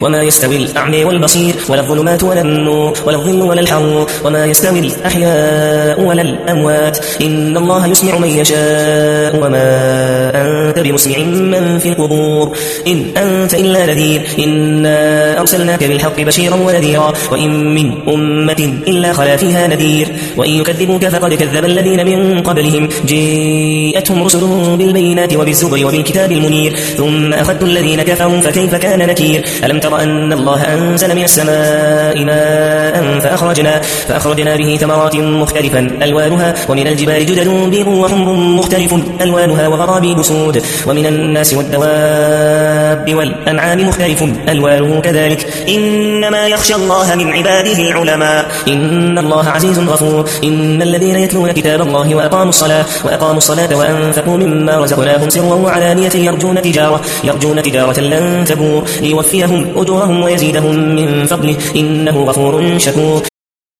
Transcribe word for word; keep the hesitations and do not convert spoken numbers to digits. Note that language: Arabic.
وما يستوي الأعمى والبصير ولا الظلمات ولا النور ولا الظل ولا الحرور وما يستوي الأحياء ولا الأموات إن الله يسمع من يشاء وما أنت بمسمع من في القبور إن أنت إلا نذير إنا أرسلناك بالحق بشيرا ونذيرا وإن من أمة إلا خلا فيها نذير وإن يكذبوك فقد كذب الذين من قبلهم جاءتهم رسلهم بالبينات وبالزبر وبالكتاب المنير ثم أخذت الذين كفروا فكيف كان نكير ألم تر أن الله أنزل من السماء ماء فأخرجنا, فأخرجنا به ثمرات مختلفا ألوانها ومن الجبال جدد بيض وحمر مختلف ألوانها وغرابيب سود ومن الناس والدواب والأنعام مختلف ألوانه كذلك إنما يخشى الله من عباده العلماء إن الله عزيز غفور إن الذين يتلون كتاب الله وأقاموا الصلاة وأقاموا الصلاة وأنفقوا مما رزقناهم سرا وعلانية يرجون تجارة يرجون تجارة لن تبور ليوفيهم أجورهم ويزيدهم من فضله إنه غفور شكور